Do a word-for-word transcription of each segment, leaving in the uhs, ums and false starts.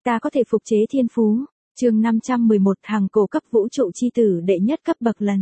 Ta có thể phục chế thiên phú. Chương năm trăm mười một hàng cổ cấp vũ trụ chi tử đệ nhất cấp bậc lần.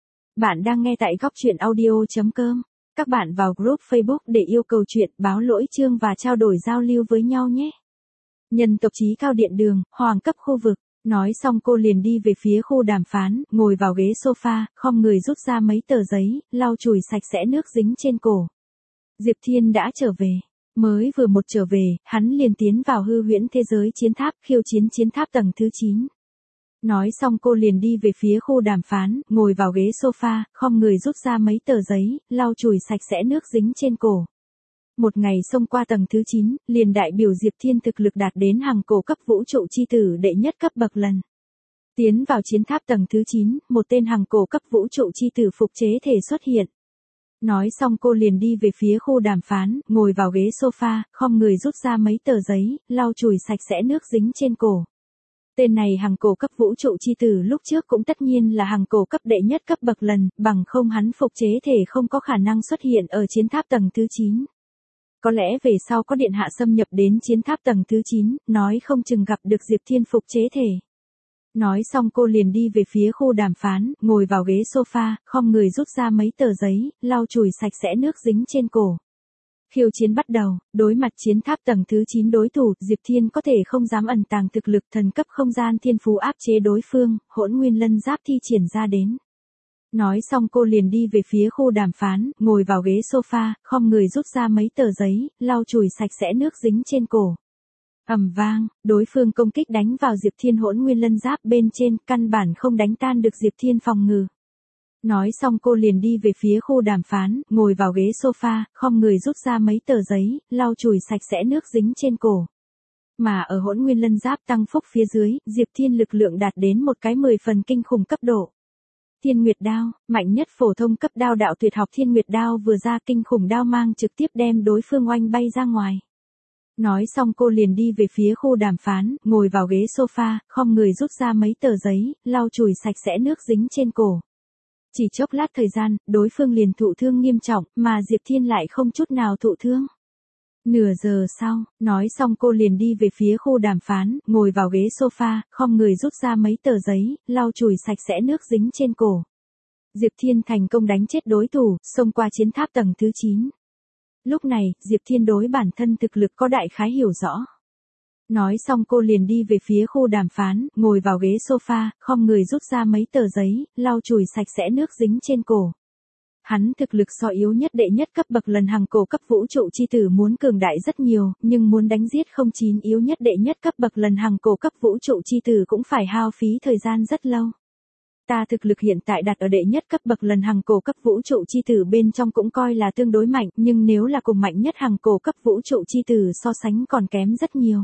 Bạn đang nghe tại góc truyện audio.com. Các bạn vào group Facebook để yêu cầu chuyện, báo lỗi chương và trao đổi giao lưu với nhau nhé. Nhân tộc chí cao điện đường, hoàng cấp khu vực. Nói xong cô liền đi về phía khu đàm phán, ngồi vào ghế sofa, khom người rút ra mấy tờ giấy, lau chùi sạch sẽ nước dính trên cổ. Diệp Thiên đã trở về. Mới vừa một trở về, hắn liền tiến vào hư huyễn thế giới chiến tháp, khiêu chiến chiến tháp tầng thứ chín. Nói xong cô liền đi về phía khu đàm phán, ngồi vào ghế sofa, khom người rút ra mấy tờ giấy, lau chùi sạch sẽ nước dính trên cổ. Một ngày xông qua tầng thứ chín, liền đại biểu Diệp Thiên thực lực đạt đến hàng cổ cấp vũ trụ chi tử đệ nhất cấp bậc lần. Tiến vào chiến tháp tầng thứ chín, một tên hàng cổ cấp vũ trụ chi tử phục chế thể xuất hiện. Nói xong cô liền đi về phía khu đàm phán, ngồi vào ghế sofa, khom người rút ra mấy tờ giấy, lau chùi sạch sẽ nước dính trên cổ. Tên này hàng cổ cấp vũ trụ chi tử lúc trước cũng tất nhiên là hàng cổ cấp đệ nhất cấp bậc lần, bằng không hắn phục chế thể không có khả năng xuất hiện ở chiến tháp tầng thứ chín. Có lẽ về sau có điện hạ xâm nhập đến chiến tháp tầng thứ chín, nói không chừng gặp được Diệp Thiên phục chế thể. Nói xong cô liền đi về phía khu đàm phán, ngồi vào ghế sofa, khom người rút ra mấy tờ giấy, lau chùi sạch sẽ nước dính trên cổ. Khiêu chiến bắt đầu, đối mặt chiến tháp tầng thứ chín đối thủ, Diệp Thiên có thể không dám ẩn tàng thực lực thần cấp không gian thiên phú áp chế đối phương, hỗn nguyên lân giáp thi triển ra đến. Nói xong cô liền đi về phía khu đàm phán, ngồi vào ghế sofa, khom người rút ra mấy tờ giấy, lau chùi sạch sẽ nước dính trên cổ. Ầm vang, đối phương công kích đánh vào Diệp Thiên hỗn nguyên lân giáp bên trên, căn bản không đánh tan được Diệp Thiên phòng ngự. Nói xong cô liền đi về phía khu đàm phán, ngồi vào ghế sofa, khom người rút ra mấy tờ giấy, lau chùi sạch sẽ nước dính trên cổ. Mà ở hỗn nguyên lân giáp tăng phúc phía dưới, Diệp Thiên lực lượng đạt đến một cái mười phần kinh khủng cấp độ. Thiên Nguyệt Đao, mạnh nhất phổ thông cấp đao đạo tuyệt học Thiên Nguyệt Đao vừa ra, kinh khủng đao mang trực tiếp đem đối phương oanh bay ra ngoài. Nói xong cô liền đi về phía khu đàm phán, ngồi vào ghế sofa, khom người rút ra mấy tờ giấy, lau chùi sạch sẽ nước dính trên cổ. Chỉ chốc lát thời gian, đối phương liền thụ thương nghiêm trọng, mà Diệp Thiên lại không chút nào thụ thương. Nửa giờ sau, nói xong cô liền đi về phía khu đàm phán, ngồi vào ghế sofa, khom người rút ra mấy tờ giấy, lau chùi sạch sẽ nước dính trên cổ. Diệp Thiên thành công đánh chết đối thủ, xông qua chiến tháp tầng thứ chín. Lúc này, Diệp Thiên đối bản thân thực lực có đại khái hiểu rõ. Nói xong cô liền đi về phía khu đàm phán, ngồi vào ghế sofa, khom người rút ra mấy tờ giấy, lau chùi sạch sẽ nước dính trên cổ. Hắn thực lực so yếu nhất đệ nhất cấp bậc lần hàng cổ cấp vũ trụ chi tử muốn cường đại rất nhiều, nhưng muốn đánh giết không chín yếu nhất đệ nhất cấp bậc lần hàng cổ cấp vũ trụ chi tử cũng phải hao phí thời gian rất lâu. Ta thực lực hiện tại đặt ở đệ nhất cấp bậc lần hàng cổ cấp vũ trụ chi tử bên trong cũng coi là tương đối mạnh, nhưng nếu là cùng mạnh nhất hàng cổ cấp vũ trụ chi tử so sánh còn kém rất nhiều.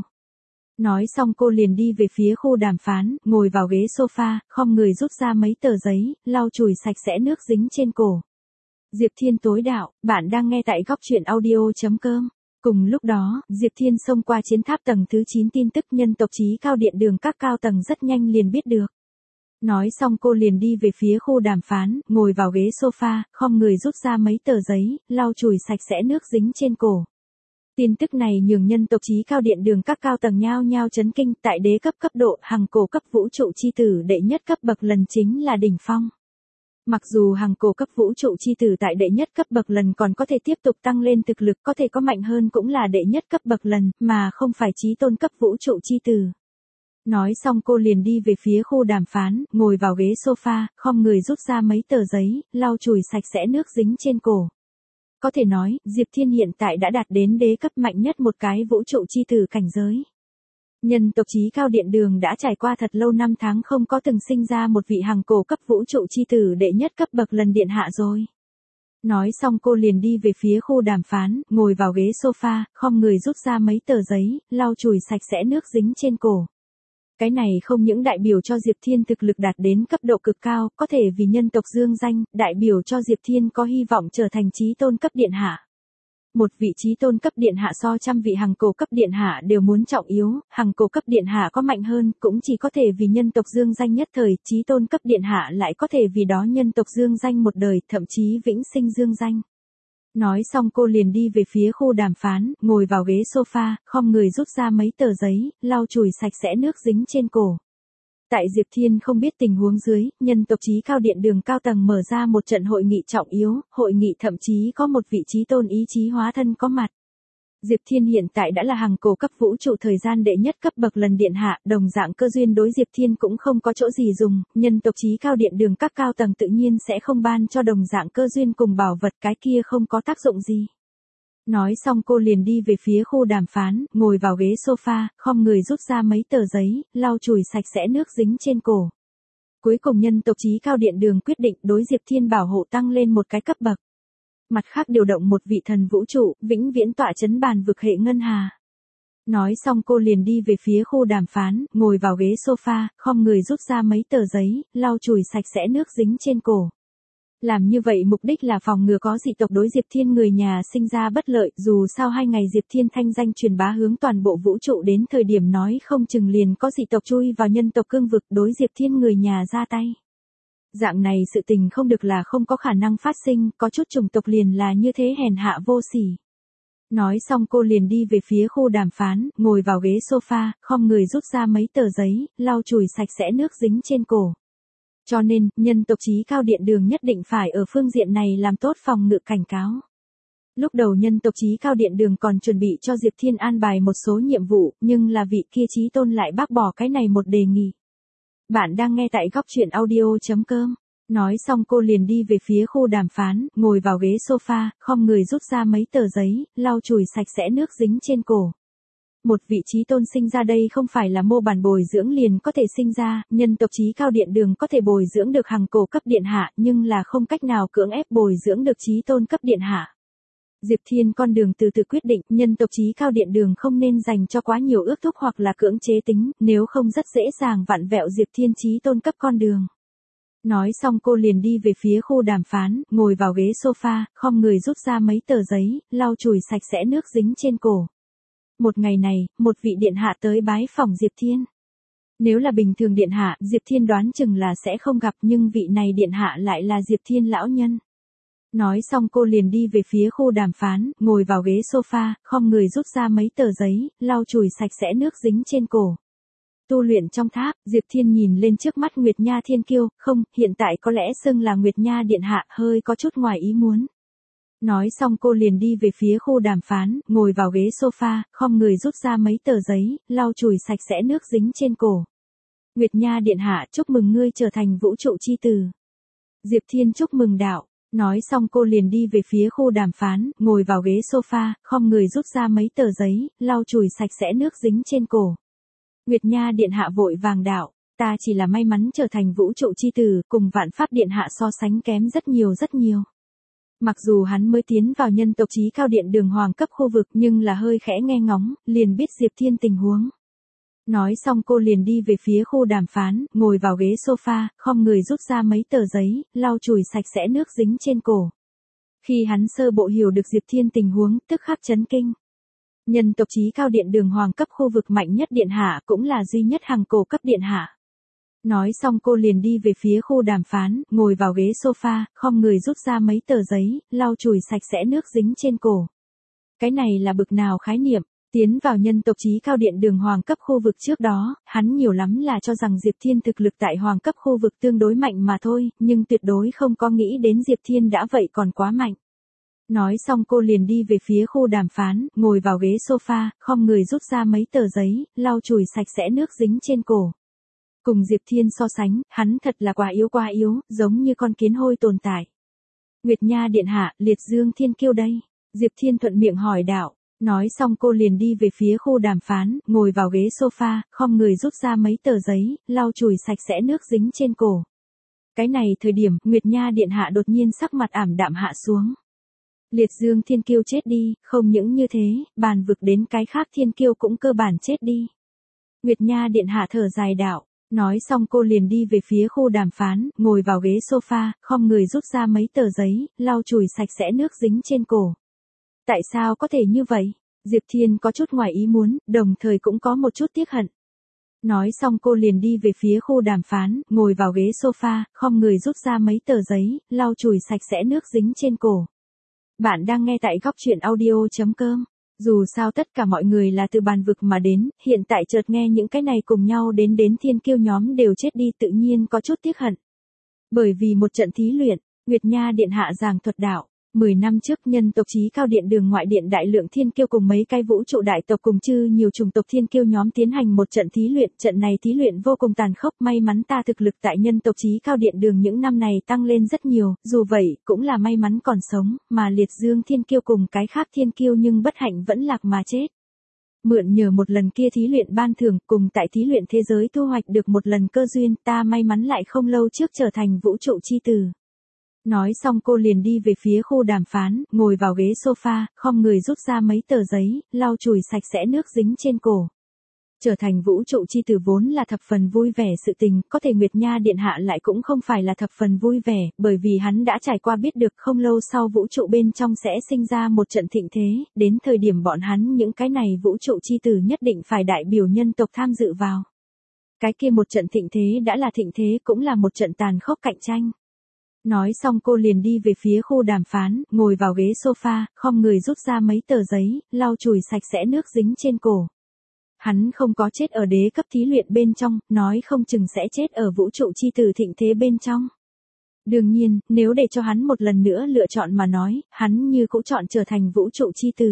Nói xong cô liền đi về phía khu đàm phán, ngồi vào ghế sofa, khom người rút ra mấy tờ giấy, lau chùi sạch sẽ nước dính trên cổ. Diệp Thiên tối đạo, bạn đang nghe tại góc truyện audio.com. Cùng lúc đó, Diệp Thiên xông qua chiến tháp tầng thứ chín, tin tức nhân tộc chí cao điện đường các cao tầng rất nhanh liền biết được. Nói xong cô liền đi về phía khu đàm phán, ngồi vào ghế sofa, khom người rút ra mấy tờ giấy, lau chùi sạch sẽ nước dính trên cổ. Tin tức này nhường nhân tộc chí cao điện đường các cao tầng nhao nhao chấn kinh, tại đế cấp cấp độ, hàng cổ cấp vũ trụ chi tử đệ nhất cấp bậc lần chính là đỉnh phong. Mặc dù hàng cổ cấp vũ trụ chi tử tại đệ nhất cấp bậc lần còn có thể tiếp tục tăng lên thực lực, có thể có mạnh hơn cũng là đệ nhất cấp bậc lần, mà không phải chí tôn cấp vũ trụ chi tử. Nói xong cô liền đi về phía khu đàm phán, ngồi vào ghế sofa, khom người rút ra mấy tờ giấy, lau chùi sạch sẽ nước dính trên cổ. Có thể nói, Diệp Thiên hiện tại đã đạt đến đế cấp mạnh nhất một cái vũ trụ chi tử cảnh giới. Nhân tộc chí cao điện đường đã trải qua thật lâu năm tháng không có từng sinh ra một vị hàng cổ cấp vũ trụ chi tử đệ nhất cấp bậc lần điện hạ rồi. Nói xong cô liền đi về phía khu đàm phán, ngồi vào ghế sofa, khom người rút ra mấy tờ giấy, lau chùi sạch sẽ nước dính trên cổ. Cái này không những đại biểu cho Diệp Thiên thực lực đạt đến cấp độ cực cao, có thể vì nhân tộc dương danh, đại biểu cho Diệp Thiên có hy vọng trở thành chí tôn cấp điện hạ. Một vị chí tôn cấp điện hạ so trăm vị hàng cổ cấp điện hạ đều muốn trọng yếu, hàng cổ cấp điện hạ có mạnh hơn, cũng chỉ có thể vì nhân tộc dương danh nhất thời, chí tôn cấp điện hạ lại có thể vì đó nhân tộc dương danh một đời, thậm chí vĩnh sinh dương danh. Nói xong cô liền đi về phía khu đàm phán, ngồi vào ghế sofa, khom người rút ra mấy tờ giấy, lau chùi sạch sẽ nước dính trên cổ. Tại Diệp Thiên không biết tình huống dưới, nhân tộc chí cao điện đường cao tầng mở ra một trận hội nghị trọng yếu, hội nghị thậm chí có một vị trí tôn ý chí hóa thân có mặt. Diệp Thiên hiện tại đã là hàng cổ cấp vũ trụ thời gian đệ nhất cấp bậc lần điện hạ, đồng dạng cơ duyên đối Diệp Thiên cũng không có chỗ gì dùng, nhân tộc chí cao điện đường các cao tầng tự nhiên sẽ không ban cho đồng dạng cơ duyên cùng bảo vật, cái kia không có tác dụng gì. Nói xong cô liền đi về phía khu đàm phán, ngồi vào ghế sofa, khom người rút ra mấy tờ giấy, lau chùi sạch sẽ nước dính trên cổ. Cuối cùng nhân tộc chí cao điện đường quyết định đối Diệp Thiên bảo hộ tăng lên một cái cấp bậc. Mặt khác điều động một vị thần vũ trụ, vĩnh viễn tọa chấn bàn vực hệ ngân hà. Nói xong cô liền đi về phía khu đàm phán, ngồi vào ghế sofa, khom người rút ra mấy tờ giấy, lau chùi sạch sẽ nước dính trên cổ. Làm như vậy mục đích là phòng ngừa có dị tộc đối Diệp Thiên người nhà sinh ra bất lợi, dù sao hai ngày Diệp Thiên thanh danh truyền bá hướng toàn bộ vũ trụ đến thời điểm nói không chừng liền có dị tộc chui vào nhân tộc cương vực đối Diệp Thiên người nhà ra tay. Dạng này sự tình không được là không có khả năng phát sinh, có chút chủng tộc liền là như thế hèn hạ vô sỉ. Nói xong cô liền đi về phía khu đàm phán, ngồi vào ghế sofa, khom người rút ra mấy tờ giấy, lau chùi sạch sẽ nước dính trên cổ. Cho nên, nhân tộc chí cao điện đường nhất định phải ở phương diện này làm tốt phòng ngự cảnh cáo. Lúc đầu nhân tộc chí cao điện đường còn chuẩn bị cho Diệp Thiên an bài một số nhiệm vụ, nhưng là vị kia chí tôn lại bác bỏ cái này một đề nghị. Bạn đang nghe tại góc truyện audio chấm com. Nói xong cô liền đi về phía khu đàm phán, ngồi vào ghế sofa, khom người rút ra mấy tờ giấy, lau chùi sạch sẽ nước dính trên cổ. Một vị chí tôn sinh ra đây không phải là mô bản bồi dưỡng liền có thể sinh ra, nhân tộc chí cao điện đường có thể bồi dưỡng được hàng cổ cấp điện hạ, nhưng là không cách nào cưỡng ép bồi dưỡng được chí tôn cấp điện hạ. Diệp Thiên con đường từ từ quyết định, nhân tộc chí cao điện đường không nên dành cho quá nhiều ước thúc hoặc là cưỡng chế tính, nếu không rất dễ dàng vặn vẹo Diệp Thiên chí tôn cấp con đường. Nói xong cô liền đi về phía khu đàm phán, ngồi vào ghế sofa, khom người rút ra mấy tờ giấy, lau chùi sạch sẽ nước dính trên cổ. Một ngày này, một vị điện hạ tới bái phỏng Diệp Thiên. Nếu là bình thường điện hạ, Diệp Thiên đoán chừng là sẽ không gặp, nhưng vị này điện hạ lại là Diệp Thiên lão nhân. Nói xong cô liền đi về phía khu đàm phán, ngồi vào ghế sofa, khom người rút ra mấy tờ giấy, lau chùi sạch sẽ nước dính trên cổ. Tu luyện trong tháp, Diệp Thiên nhìn lên trước mắt Nguyệt Nha Thiên Kiêu, không, hiện tại có lẽ xưng là Nguyệt Nha điện hạ, hơi có chút ngoài ý muốn. Nói xong cô liền đi về phía khu đàm phán, ngồi vào ghế sofa, khom người rút ra mấy tờ giấy, lau chùi sạch sẽ nước dính trên cổ. Nguyệt Nha điện hạ, chúc mừng ngươi trở thành vũ trụ chi tử. Diệp Thiên chúc mừng đạo. Nói xong cô liền đi về phía khu đàm phán, ngồi vào ghế sofa, khom người rút ra mấy tờ giấy, lau chùi sạch sẽ nước dính trên cổ. Nguyệt Nha điện hạ vội vàng đạo, ta chỉ là may mắn trở thành vũ trụ chi tử, cùng vạn pháp điện hạ so sánh kém rất nhiều rất nhiều. Mặc dù hắn mới tiến vào nhân tộc chí cao điện đường hoàng cấp khu vực nhưng là hơi khẽ nghe ngóng, liền biết Diệp Thiên tình huống. Nói xong cô liền đi về phía khu đàm phán, ngồi vào ghế sofa, khom người rút ra mấy tờ giấy, lau chùi sạch sẽ nước dính trên cổ. Khi hắn sơ bộ hiểu được Diệp Thiên tình huống, tức khắc chấn kinh. Nhân tộc chí cao điện đường hoàng cấp khu vực mạnh nhất điện hạ cũng là duy nhất hàng cổ cấp điện hạ. Nói xong cô liền đi về phía khu đàm phán, ngồi vào ghế sofa, khom người rút ra mấy tờ giấy, lau chùi sạch sẽ nước dính trên cổ. Cái này là bực nào khái niệm, tiến vào nhân tộc chí cao điện đường hoàng cấp khu vực trước đó, hắn nhiều lắm là cho rằng Diệp Thiên thực lực tại hoàng cấp khu vực tương đối mạnh mà thôi, nhưng tuyệt đối không có nghĩ đến Diệp Thiên đã vậy còn quá mạnh. Nói xong cô liền đi về phía khu đàm phán, ngồi vào ghế sofa, khom người rút ra mấy tờ giấy, lau chùi sạch sẽ nước dính trên cổ. Cùng Diệp Thiên so sánh, hắn thật là quá yếu quá yếu, giống như con kiến hôi tồn tại. Nguyệt Nha điện hạ, Liệt Dương Thiên Kiêu đây. Diệp Thiên thuận miệng hỏi đạo. Nói xong cô liền đi về phía khu đàm phán, ngồi vào ghế sofa, khom người rút ra mấy tờ giấy, lau chùi sạch sẽ nước dính trên cổ. Cái này thời điểm, Nguyệt Nha điện hạ đột nhiên sắc mặt ảm đạm hạ xuống. Liệt Dương Thiên Kiêu chết đi, không những như thế, bàn vực đến cái khác Thiên Kiêu cũng cơ bản chết đi. Nguyệt Nha điện hạ thở dài đạo. Nói xong cô liền đi về phía khu đàm phán, ngồi vào ghế sofa, khom người rút ra mấy tờ giấy, lau chùi sạch sẽ nước dính trên cổ. Tại sao có thể như vậy? Diệp Thiên có chút ngoài ý muốn, đồng thời cũng có một chút tiếc hận. Nói xong cô liền đi về phía khu đàm phán, ngồi vào ghế sofa, khom người rút ra mấy tờ giấy, lau chùi sạch sẽ nước dính trên cổ. Bạn đang nghe tại góc chuyện audio.com. Dù sao tất cả mọi người là từ bàn vực mà đến, hiện tại chợt nghe những cái này cùng nhau đến đến thiên kiêu nhóm đều chết đi tự nhiên có chút tiếc hận. Bởi vì một trận thí luyện, Nguyệt Nha Điện Hạ giảng thuật đạo. Mười năm trước nhân tộc chí cao điện đường ngoại điện đại lượng thiên kiêu cùng mấy cái vũ trụ đại tộc cùng chư nhiều chủng tộc thiên kiêu nhóm tiến hành một trận thí luyện. Trận này thí luyện vô cùng tàn khốc, may mắn ta thực lực tại nhân tộc chí cao điện đường những năm này tăng lên rất nhiều, dù vậy cũng là may mắn còn sống, mà liệt dương thiên kiêu cùng cái khác thiên kiêu nhưng bất hạnh vẫn lạc mà chết. Mượn nhờ một lần kia thí luyện ban thưởng cùng tại thí luyện thế giới thu hoạch được một lần cơ duyên, ta may mắn lại không lâu trước trở thành vũ trụ chi tử. Nói xong cô liền đi về phía khu đàm phán, ngồi vào ghế sofa, khom người rút ra mấy tờ giấy, lau chùi sạch sẽ nước dính trên cổ. Trở thành vũ trụ chi tử vốn là thập phần vui vẻ sự tình, có thể Nguyệt Nha Điện Hạ lại cũng không phải là thập phần vui vẻ, bởi vì hắn đã trải qua biết được không lâu sau vũ trụ bên trong sẽ sinh ra một trận thịnh thế, đến thời điểm bọn hắn những cái này vũ trụ chi tử nhất định phải đại biểu nhân tộc tham dự vào. Cái kia một trận thịnh thế đã là thịnh thế cũng là một trận tàn khốc cạnh tranh. Nói xong cô liền đi về phía khu đàm phán, ngồi vào ghế sofa, khom người rút ra mấy tờ giấy, lau chùi sạch sẽ nước dính trên cổ. Hắn không có chết ở đế cấp thí luyện bên trong, nói không chừng sẽ chết ở vũ trụ chi tử thịnh thế bên trong. Đương nhiên, nếu để cho hắn một lần nữa lựa chọn mà nói, hắn như cũng chọn trở thành vũ trụ chi tử.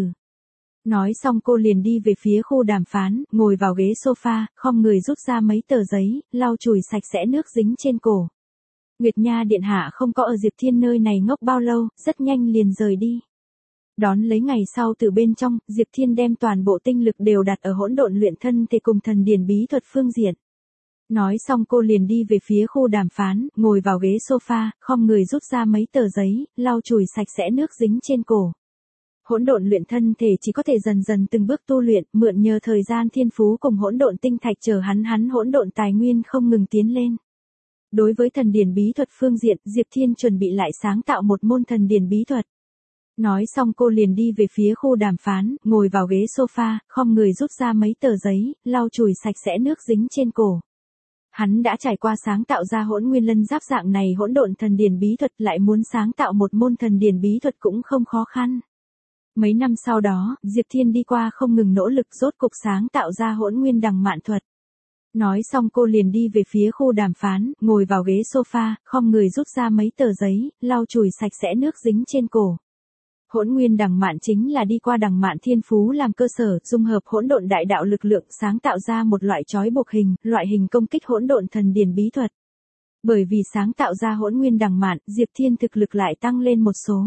Nói xong cô liền đi về phía khu đàm phán, ngồi vào ghế sofa, khom người rút ra mấy tờ giấy, lau chùi sạch sẽ nước dính trên cổ. Nguyệt Nha Điện Hạ không có ở Diệp Thiên nơi này ngốc bao lâu, rất nhanh liền rời đi. Đón lấy ngày sau từ bên trong, Diệp Thiên đem toàn bộ tinh lực đều đặt ở hỗn độn luyện thân thể cùng thần điển bí thuật phương diện. Nói xong cô liền đi về phía khu đàm phán, ngồi vào ghế sofa, khom người rút ra mấy tờ giấy, lau chùi sạch sẽ nước dính trên cổ. Hỗn độn luyện thân thể chỉ có thể dần dần từng bước tu luyện, mượn nhờ thời gian thiên phú cùng hỗn độn tinh thạch chờ hắn hắn hỗn độn tài nguyên không ngừng tiến lên. Đối với thần điển bí thuật phương diện, Diệp Thiên chuẩn bị lại sáng tạo một môn thần điển bí thuật. Nói xong cô liền đi về phía khu đàm phán, ngồi vào ghế sofa, khom người rút ra mấy tờ giấy, lau chùi sạch sẽ nước dính trên cổ. Hắn đã trải qua sáng tạo ra hỗn nguyên lân giáp dạng này hỗn độn thần điển bí thuật, lại muốn sáng tạo một môn thần điển bí thuật cũng không khó khăn. Mấy năm sau đó, Diệp Thiên đi qua không ngừng nỗ lực rốt cục sáng tạo ra hỗn nguyên đằng mạn thuật. Nói xong cô liền đi về phía khu đàm phán, ngồi vào ghế sofa, khom người rút ra mấy tờ giấy, lau chùi sạch sẽ nước dính trên cổ. Hỗn nguyên đằng mạn chính là đi qua đằng mạn thiên phú làm cơ sở, dung hợp hỗn độn đại đạo lực lượng sáng tạo ra một loại trói buộc hình, loại hình công kích hỗn độn thần điển bí thuật. Bởi vì sáng tạo ra hỗn nguyên đằng mạn, Diệp Thiên thực lực lại tăng lên một số.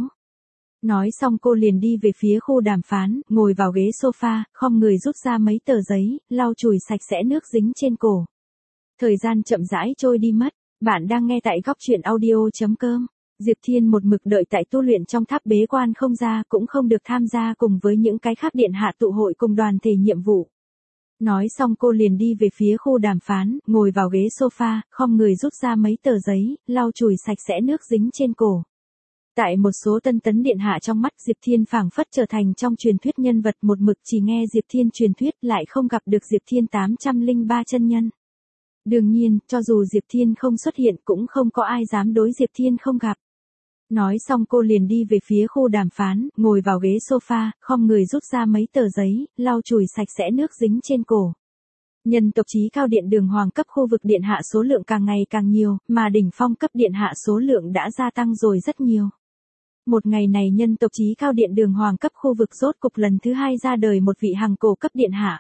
Nói xong cô liền đi về phía khu đàm phán, ngồi vào ghế sofa, khom người rút ra mấy tờ giấy, lau chùi sạch sẽ nước dính trên cổ. Thời gian chậm rãi trôi đi mất, bạn đang nghe tại góc chuyện audio.com. Diệp Thiên một mực đợi tại tu luyện trong tháp bế quan không ra, cũng không được tham gia cùng với những cái khác điện hạ tụ hội cùng đoàn thể nhiệm vụ. Nói xong cô liền đi về phía khu đàm phán, ngồi vào ghế sofa, khom người rút ra mấy tờ giấy, lau chùi sạch sẽ nước dính trên cổ. Tại một số tân tấn điện hạ trong mắt Diệp Thiên phảng phất trở thành trong truyền thuyết nhân vật một mực chỉ nghe Diệp Thiên truyền thuyết lại không gặp được Diệp Thiên tám trăm lẻ ba chân nhân. Đương nhiên, cho dù Diệp Thiên không xuất hiện cũng không có ai dám đối Diệp Thiên không gặp. Nói xong cô liền đi về phía khu đàm phán, ngồi vào ghế sofa, khom người rút ra mấy tờ giấy, lau chùi sạch sẽ nước dính trên cổ. Nhân tộc chí cao điện đường hoàng cấp khu vực điện hạ số lượng càng ngày càng nhiều, mà đỉnh phong cấp điện hạ số lượng đã gia tăng rồi rất nhiều. Một ngày này nhân tộc chí cao điện đường hoàng cấp khu vực rốt cục lần thứ hai ra đời một vị hằng cổ cấp điện hạ.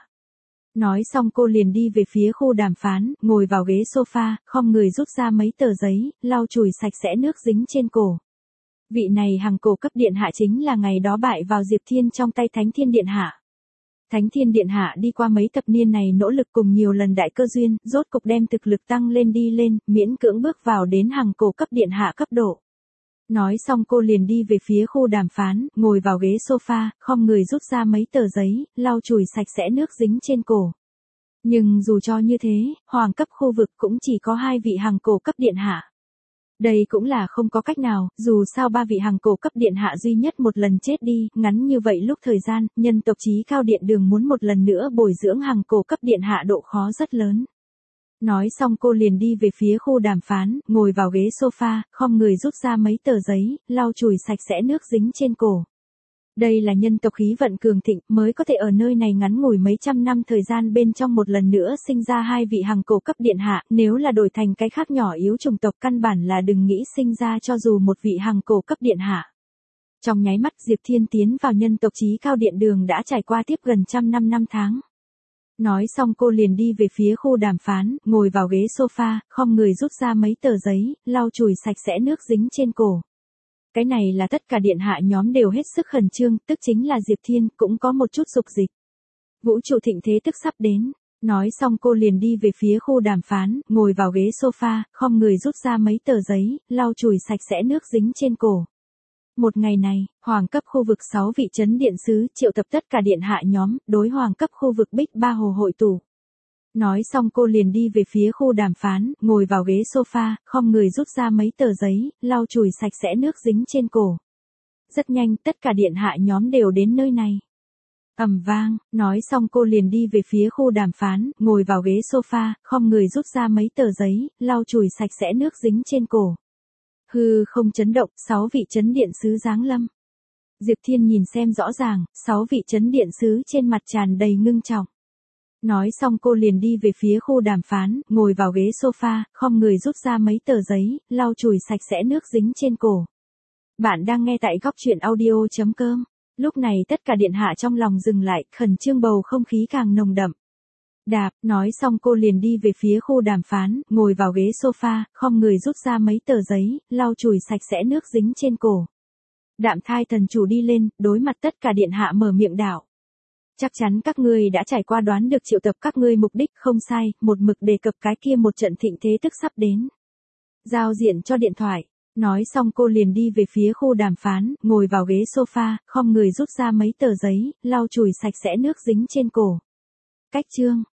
Nói xong cô liền đi về phía khu đàm phán, ngồi vào ghế sofa, khom người rút ra mấy tờ giấy, lau chùi sạch sẽ nước dính trên cổ. Vị này hằng cổ cấp điện hạ chính là ngày đó bại vào Diệp Thiên trong tay Thánh Thiên Điện Hạ. Thánh Thiên Điện Hạ đi qua mấy thập niên này nỗ lực cùng nhiều lần đại cơ duyên, rốt cục đem thực lực tăng lên đi lên, miễn cưỡng bước vào đến hằng cổ cấp điện hạ cấp độ. Nói xong cô liền đi về phía khu đàm phán, ngồi vào ghế sofa, khom người rút ra mấy tờ giấy, lau chùi sạch sẽ nước dính trên cổ. Nhưng dù cho như thế, hoàng cấp khu vực cũng chỉ có hai vị hằng cổ cấp điện hạ. Đây cũng là không có cách nào, dù sao ba vị hằng cổ cấp điện hạ duy nhất một lần chết đi, ngắn như vậy lúc thời gian, nhân tộc chí cao điện đường muốn một lần nữa bồi dưỡng hằng cổ cấp điện hạ độ khó rất lớn. Nói xong cô liền đi về phía khu đàm phán, ngồi vào ghế sofa, khom người rút ra mấy tờ giấy, lau chùi sạch sẽ nước dính trên cổ. Đây là nhân tộc khí vận cường thịnh mới có thể ở nơi này ngắn ngủi mấy trăm năm thời gian bên trong một lần nữa sinh ra hai vị hàng cổ cấp điện hạ, nếu là đổi thành cái khác nhỏ yếu chủng tộc căn bản là đừng nghĩ sinh ra cho dù một vị hàng cổ cấp điện hạ. Trong nháy mắt Diệp Thiên tiến vào nhân tộc chí cao điện đường đã trải qua tiếp gần trăm năm năm tháng. Nói xong cô liền đi về phía khu đàm phán, ngồi vào ghế sofa, khom người rút ra mấy tờ giấy, lau chùi sạch sẽ nước dính trên cổ. Cái này là tất cả điện hạ nhóm đều hết sức khẩn trương, tức chính là Diệp Thiên cũng có một chút dục dịch. Vũ trụ thịnh thế tức sắp đến. Nói xong cô liền đi về phía khu đàm phán, ngồi vào ghế sofa, khom người rút ra mấy tờ giấy, lau chùi sạch sẽ nước dính trên cổ. Một ngày này, hoàng cấp khu vực sáu vị chấn điện sứ triệu tập tất cả điện hạ nhóm, đối hoàng cấp khu vực Bích Ba Hồ hội tụ. Nói xong cô liền đi về phía khu đàm phán, ngồi vào ghế sofa, khom người rút ra mấy tờ giấy, lau chùi sạch sẽ nước dính trên cổ. Rất nhanh, tất cả điện hạ nhóm đều đến nơi này. Ầm vang, nói xong cô liền đi về phía khu đàm phán, ngồi vào ghế sofa, khom người rút ra mấy tờ giấy, lau chùi sạch sẽ nước dính trên cổ. Hư không chấn động, sáu vị chấn điện sứ giáng lâm. Diệp Thiên nhìn xem rõ ràng, sáu vị chấn điện sứ trên mặt tràn đầy ngưng trọng. Nói xong cô liền đi về phía khu đàm phán, ngồi vào ghế sofa, khom người rút ra mấy tờ giấy, lau chùi sạch sẽ nước dính trên cổ. Bạn đang nghe tại góc truyện audio chấm com. Lúc này tất cả điện hạ trong lòng dừng lại, khẩn trương bầu không khí càng nồng đậm. Đạp, nói xong cô liền đi về phía khu đàm phán, ngồi vào ghế sofa, khom người rút ra mấy tờ giấy, lau chùi sạch sẽ nước dính trên cổ. Đạm thai thần chủ đi lên, đối mặt tất cả điện hạ mở miệng đảo. Chắc chắn các ngươi đã trải qua đoán được triệu tập các ngươi mục đích không sai, một mực đề cập cái kia một trận thịnh thế tức sắp đến. Giao diện cho điện thoại. Nói xong cô liền đi về phía khu đàm phán, ngồi vào ghế sofa, khom người rút ra mấy tờ giấy, lau chùi sạch sẽ nước dính trên cổ. Cách chương,